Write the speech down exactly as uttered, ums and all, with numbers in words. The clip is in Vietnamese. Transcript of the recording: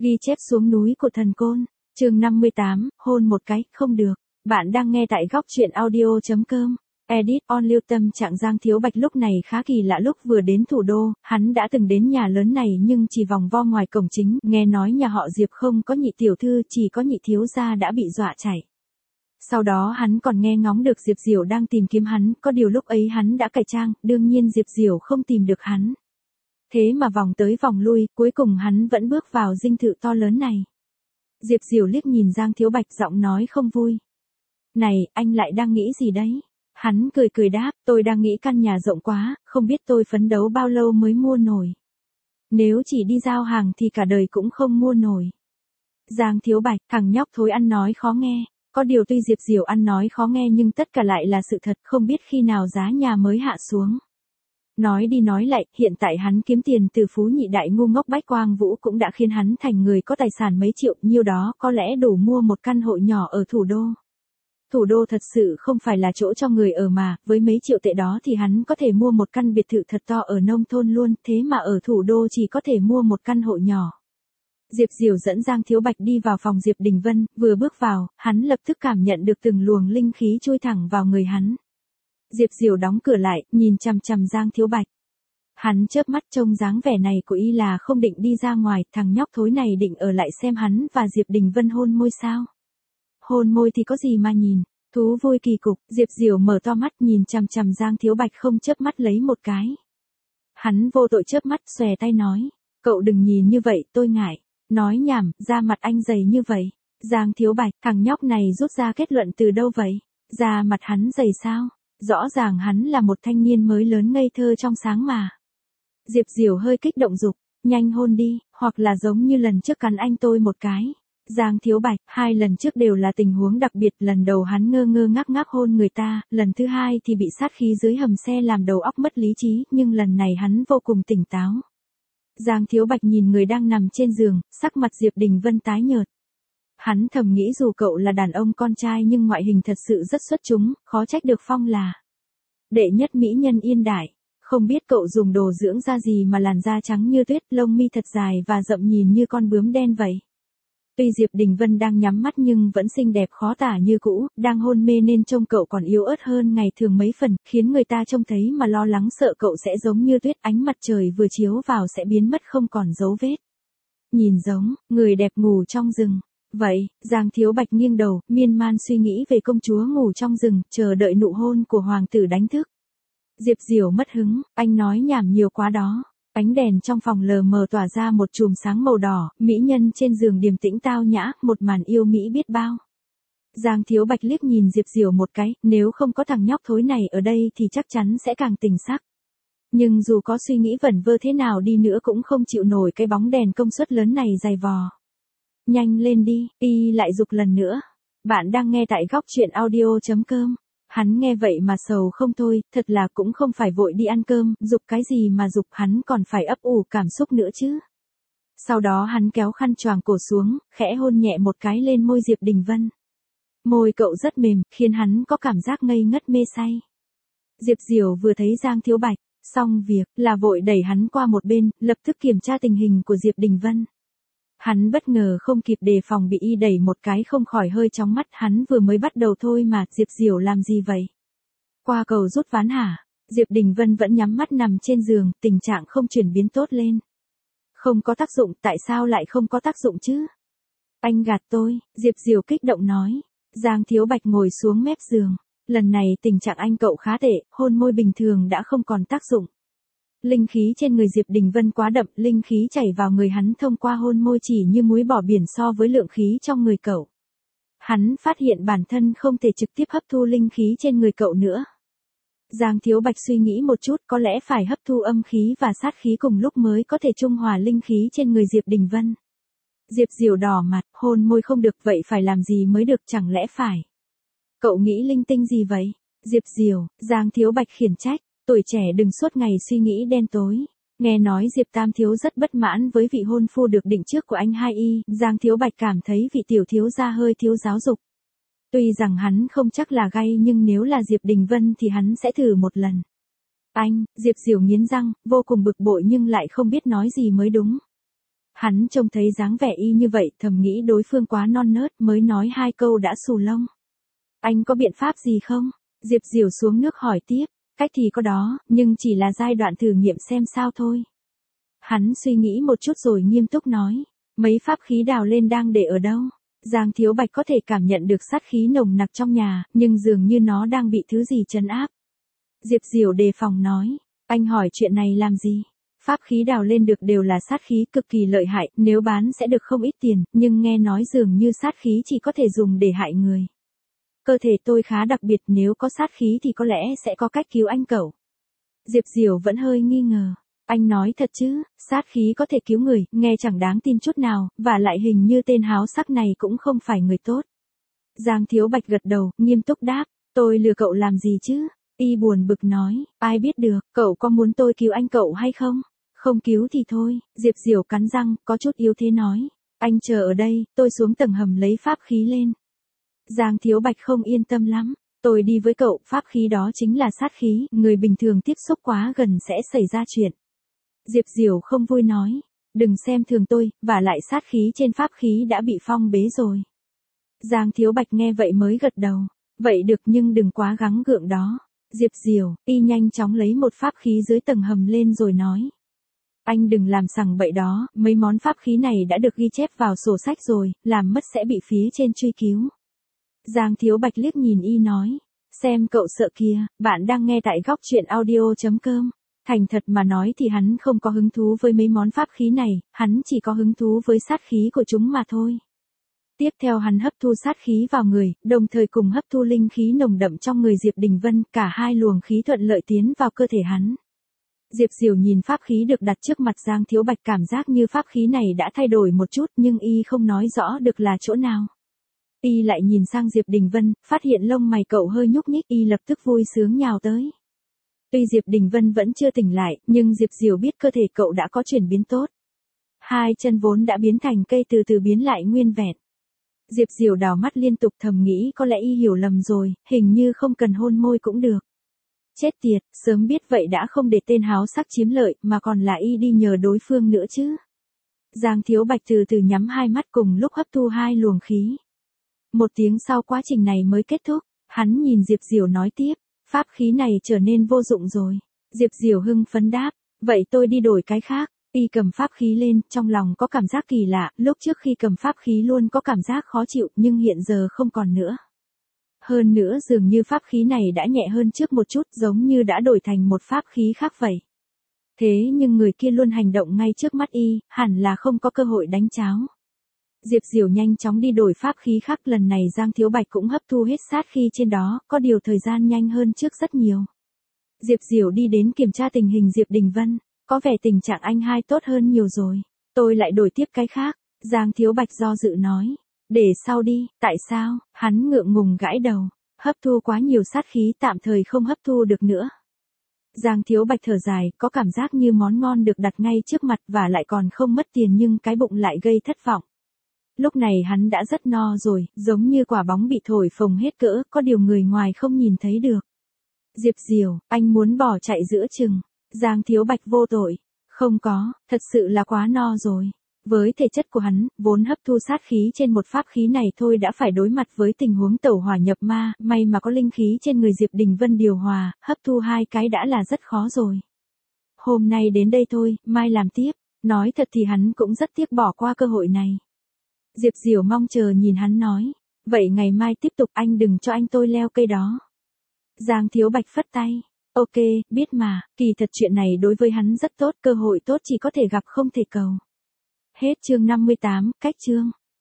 Ghi chép xuống núi của thần côn, chương năm mươi tám, hôn một cái, không được. Bạn đang nghe tại góc truyện audio chấm com. Edit on Lưu Tâm trạng Giang Thiếu Bạch lúc này khá kỳ lạ, lúc vừa đến thủ đô, hắn đã từng đến nhà lớn này nhưng chỉ vòng vo ngoài cổng chính, nghe nói nhà họ Diệp không có nhị tiểu thư, chỉ có nhị thiếu gia đã bị dọa chạy. Sau đó hắn còn nghe ngóng được Diệp Diểu đang tìm kiếm hắn, có điều lúc ấy hắn đã cải trang, đương nhiên Diệp Diểu không tìm được hắn. Thế mà vòng tới vòng lui, cuối cùng hắn vẫn bước vào dinh thự to lớn này. Diệp Diểu liếc nhìn Giang Thiếu Bạch, giọng nói không vui. Này, anh lại đang nghĩ gì đấy? Hắn cười cười đáp, tôi đang nghĩ căn nhà rộng quá, không biết tôi phấn đấu bao lâu mới mua nổi. Nếu chỉ đi giao hàng thì cả đời cũng không mua nổi. Giang Thiếu Bạch, thằng nhóc thối ăn nói khó nghe. Có điều tuy Diệp Diểu ăn nói khó nghe nhưng tất cả lại là sự thật, không biết khi nào giá nhà mới hạ xuống. Nói đi nói lại, hiện tại hắn kiếm tiền từ phú nhị đại ngu ngốc Bách Quang Vũ cũng đã khiến hắn thành người có tài sản mấy triệu, nhiêu đó có lẽ đủ mua một căn hộ nhỏ ở thủ đô. Thủ đô thật sự không phải là chỗ cho người ở mà, với mấy triệu tệ đó thì hắn có thể mua một căn biệt thự thật to ở nông thôn luôn, thế mà ở thủ đô chỉ có thể mua một căn hộ nhỏ. Diệp Diểu dẫn Giang Thiếu Bạch đi vào phòng Diệp Đình Vân, vừa bước vào, hắn lập tức cảm nhận được từng luồng linh khí chui thẳng vào người hắn. Diệp Diểu đóng cửa lại, nhìn chằm chằm Giang Thiếu Bạch. Hắn chớp mắt, trông dáng vẻ này của y là không định đi ra ngoài, thằng nhóc thối này định ở lại xem hắn và Diệp Đình Vân hôn môi sao? Hôn môi thì có gì mà nhìn, thú vui kỳ cục. Diệp Diểu mở to mắt nhìn chằm chằm Giang Thiếu Bạch không chớp mắt lấy một cái. Hắn vô tội chớp mắt, xòe tay nói, cậu đừng nhìn như vậy, tôi ngại. Nói nhảm, da mặt anh dày như vậy. Giang Thiếu Bạch, thằng nhóc này rút ra kết luận từ đâu vậy? Da mặt hắn dày sao? Rõ ràng hắn là một thanh niên mới lớn ngây thơ trong sáng mà. Diệp Diểu hơi kích động dục, nhanh hôn đi, hoặc là giống như lần trước cắn anh tôi một cái. Giang Thiếu Bạch, hai lần trước đều là tình huống đặc biệt, lần đầu hắn ngơ ngơ ngác ngác hôn người ta, lần thứ hai thì bị sát khí dưới hầm xe làm đầu óc mất lý trí, nhưng lần này hắn vô cùng tỉnh táo. Giang Thiếu Bạch nhìn người đang nằm trên giường, sắc mặt Diệp Đình Vân tái nhợt. Hắn thầm nghĩ dù cậu là đàn ông con trai nhưng ngoại hình thật sự rất xuất chúng, khó trách được phong là đệ nhất mỹ nhân Yên Đại. Không biết cậu dùng đồ dưỡng da gì mà làn da trắng như tuyết, lông mi thật dài và rậm nhìn như con bướm đen vậy. Tuy Diệp Đình Vân đang nhắm mắt nhưng vẫn xinh đẹp khó tả như cũ, đang hôn mê nên trông cậu còn yếu ớt hơn ngày thường mấy phần, khiến người ta trông thấy mà lo lắng sợ cậu sẽ giống như tuyết, ánh mặt trời vừa chiếu vào sẽ biến mất không còn dấu vết. Nhìn giống, người đẹp ngủ trong rừng. Vậy, Giang Thiếu Bạch nghiêng đầu, miên man suy nghĩ về công chúa ngủ trong rừng, chờ đợi nụ hôn của hoàng tử đánh thức. Diệp Diểu mất hứng, anh nói nhảm nhiều quá đó. Ánh đèn trong phòng lờ mờ tỏa ra một chùm sáng màu đỏ, mỹ nhân trên giường điềm tĩnh tao nhã, một màn yêu mỹ biết bao. Giang Thiếu Bạch liếc nhìn Diệp Diểu một cái, nếu không có thằng nhóc thối này ở đây thì chắc chắn sẽ càng tình sắc. Nhưng dù có suy nghĩ vẩn vơ thế nào đi nữa cũng không chịu nổi cái bóng đèn công suất lớn này dày vò. Nhanh lên đi, y lại dục lần nữa. Bạn đang nghe tại góc truyện audio chấm com. Hắn nghe vậy mà sầu không thôi, thật là cũng không phải vội đi ăn cơm, dục cái gì mà dục, hắn còn phải ấp ủ cảm xúc nữa chứ. Sau đó hắn kéo khăn choàng cổ xuống, khẽ hôn nhẹ một cái lên môi Diệp Đình Vân. Môi cậu rất mềm, khiến hắn có cảm giác ngây ngất mê say. Diệp Diểu vừa thấy Giang Thiếu Bạch, xong việc, là vội đẩy hắn qua một bên, lập tức kiểm tra tình hình của Diệp Đình Vân. Hắn bất ngờ không kịp đề phòng bị y đẩy một cái không khỏi hơi chóng mắt, hắn vừa mới bắt đầu thôi mà, Diệp Diểu làm gì vậy? Qua cầu rút ván hả? Diệp Đình Vân vẫn nhắm mắt nằm trên giường, tình trạng không chuyển biến tốt lên. Không có tác dụng, tại sao lại không có tác dụng chứ? Anh gạt tôi, Diệp Diểu kích động nói. Giang Thiếu Bạch ngồi xuống mép giường. Lần này tình trạng anh cậu khá tệ, hôn môi bình thường đã không còn tác dụng. Linh khí trên người Diệp Đình Vân quá đậm, linh khí chảy vào người hắn thông qua hôn môi chỉ như muối bỏ biển so với lượng khí trong người cậu. Hắn phát hiện bản thân không thể trực tiếp hấp thu linh khí trên người cậu nữa. Giang Thiếu Bạch suy nghĩ một chút, có lẽ phải hấp thu âm khí và sát khí cùng lúc mới có thể trung hòa linh khí trên người Diệp Đình Vân. Diệp Diểu đỏ mặt, hôn môi không được, vậy phải làm gì mới được, chẳng lẽ phải? Cậu nghĩ linh tinh gì vậy? Diệp Diểu, Giang Thiếu Bạch khiển trách. Tuổi trẻ đừng suốt ngày suy nghĩ đen tối. Nghe nói Diệp Tam Thiếu rất bất mãn với vị hôn phu được định trước của anh hai y, Giang Thiếu Bạch cảm thấy vị tiểu thiếu gia hơi thiếu giáo dục. Tuy rằng hắn không chắc là gay nhưng nếu là Diệp Đình Vân thì hắn sẽ thử một lần. Anh, Diệp Diểu nghiến răng, vô cùng bực bội nhưng lại không biết nói gì mới đúng. Hắn trông thấy dáng vẻ y như vậy, thầm nghĩ đối phương quá non nớt, mới nói hai câu đã xù lông. Anh có biện pháp gì không? Diệp Diểu xuống nước hỏi tiếp. Cách thì có đó, nhưng chỉ là giai đoạn thử nghiệm xem sao thôi. Hắn suy nghĩ một chút rồi nghiêm túc nói. Mấy pháp khí đào lên đang để ở đâu? Giang Thiếu Bạch có thể cảm nhận được sát khí nồng nặc trong nhà, nhưng dường như nó đang bị thứ gì trấn áp. Diệp Diểu đề phòng nói. Anh hỏi chuyện này làm gì? Pháp khí đào lên được đều là sát khí cực kỳ lợi hại, nếu bán sẽ được không ít tiền, nhưng nghe nói dường như sát khí chỉ có thể dùng để hại người. Cơ thể tôi khá đặc biệt, nếu có sát khí thì có lẽ sẽ có cách cứu anh cậu. Diệp Diểu vẫn hơi nghi ngờ. Anh nói thật chứ, sát khí có thể cứu người, nghe chẳng đáng tin chút nào, và lại hình như tên háo sắc này cũng không phải người tốt. Giang Thiếu Bạch gật đầu, nghiêm túc đáp, tôi lừa cậu làm gì chứ? Y buồn bực nói, ai biết được, cậu có muốn tôi cứu anh cậu hay không? Không cứu thì thôi, Diệp Diểu cắn răng, có chút yếu thế nói. Anh chờ ở đây, tôi xuống tầng hầm lấy pháp khí lên. Giang Thiếu Bạch không yên tâm lắm. Tôi đi với cậu, pháp khí đó chính là sát khí, người bình thường tiếp xúc quá gần sẽ xảy ra chuyện. Diệp Diểu không vui nói, đừng xem thường tôi, và lại sát khí trên pháp khí đã bị phong bế rồi. Giang Thiếu Bạch nghe vậy mới gật đầu, vậy được nhưng đừng quá gắng gượng đó. Diệp Diểu, y nhanh chóng lấy một pháp khí dưới tầng hầm lên rồi nói. Anh đừng làm sằng bậy đó, mấy món pháp khí này đã được ghi chép vào sổ sách rồi, làm mất sẽ bị phía trên truy cứu. Giang Thiếu Bạch liếc nhìn y nói, xem cậu sợ kìa, bạn đang nghe tại góc truyện audio chấm com. Thành thật mà nói thì hắn không có hứng thú với mấy món pháp khí này, hắn chỉ có hứng thú với sát khí của chúng mà thôi. Tiếp theo hắn hấp thu sát khí vào người, đồng thời cùng hấp thu linh khí nồng đậm trong người Diệp Đình Vân, cả hai luồng khí thuận lợi tiến vào cơ thể hắn. Diệp Diểu nhìn pháp khí được đặt trước mặt Giang Thiếu Bạch, cảm giác như pháp khí này đã thay đổi một chút, nhưng y không nói rõ được là chỗ nào. Y lại nhìn sang Diệp Đình Vân, phát hiện lông mày cậu hơi nhúc nhích, y lập tức vui sướng nhào tới. Tuy Diệp Đình Vân vẫn chưa tỉnh lại, nhưng Diệp Diểu biết cơ thể cậu đã có chuyển biến tốt. Hai chân vốn đã biến thành cây từ từ biến lại nguyên vẹn. Diệp Diểu đảo mắt liên tục, thầm nghĩ có lẽ y hiểu lầm rồi, hình như không cần hôn môi cũng được. Chết tiệt, sớm biết vậy đã không để tên háo sắc chiếm lợi, mà còn là y đi nhờ đối phương nữa chứ. Giang Thiếu Bạch từ từ nhắm hai mắt cùng lúc hấp thu hai luồng khí. Một tiếng sau quá trình này mới kết thúc, hắn nhìn Diệp Diểu nói tiếp, pháp khí này trở nên vô dụng rồi. Diệp Diểu hưng phấn đáp, vậy tôi đi đổi cái khác. Y cầm pháp khí lên, trong lòng có cảm giác kỳ lạ, lúc trước khi cầm pháp khí luôn có cảm giác khó chịu, nhưng hiện giờ không còn nữa. Hơn nữa dường như pháp khí này đã nhẹ hơn trước một chút, giống như đã đổi thành một pháp khí khác vậy. Thế nhưng người kia luôn hành động ngay trước mắt y, hẳn là không có cơ hội đánh cháo. Diệp Diểu nhanh chóng đi đổi pháp khí khác, lần này Giang Thiếu Bạch cũng hấp thu hết sát khí trên đó, có điều thời gian nhanh hơn trước rất nhiều. Diệp Diểu đi đến kiểm tra tình hình Diệp Đình Vân, có vẻ tình trạng anh hai tốt hơn nhiều rồi. Tôi lại đổi tiếp cái khác, Giang Thiếu Bạch do dự nói. Để sau đi, tại sao? Hắn ngượng ngùng gãi đầu, hấp thu quá nhiều sát khí tạm thời không hấp thu được nữa. Giang Thiếu Bạch thở dài, có cảm giác như món ngon được đặt ngay trước mặt và lại còn không mất tiền nhưng cái bụng lại gây thất vọng. Lúc này hắn đã rất no rồi, giống như quả bóng bị thổi phồng hết cỡ, có điều người ngoài không nhìn thấy được. Diệp Diểu, anh muốn bỏ chạy giữa chừng. Giang Thiếu Bạch vô tội. Không có, thật sự là quá no rồi. Với thể chất của hắn, vốn hấp thu sát khí trên một pháp khí này thôi đã phải đối mặt với tình huống tẩu hỏa nhập ma, may mà có linh khí trên người Diệp Đình Vân điều hòa, hấp thu hai cái đã là rất khó rồi. Hôm nay đến đây thôi, mai làm tiếp. Nói thật thì hắn cũng rất tiếc bỏ qua cơ hội này. Diệp Diểu mong chờ nhìn hắn nói, vậy ngày mai tiếp tục, anh đừng cho anh tôi leo cây đó. Giang Thiếu Bạch phất tay. Ok, biết mà, kỳ thật chuyện này đối với hắn rất tốt, cơ hội tốt chỉ có thể gặp không thể cầu. Hết chương năm mươi tám, cách chương.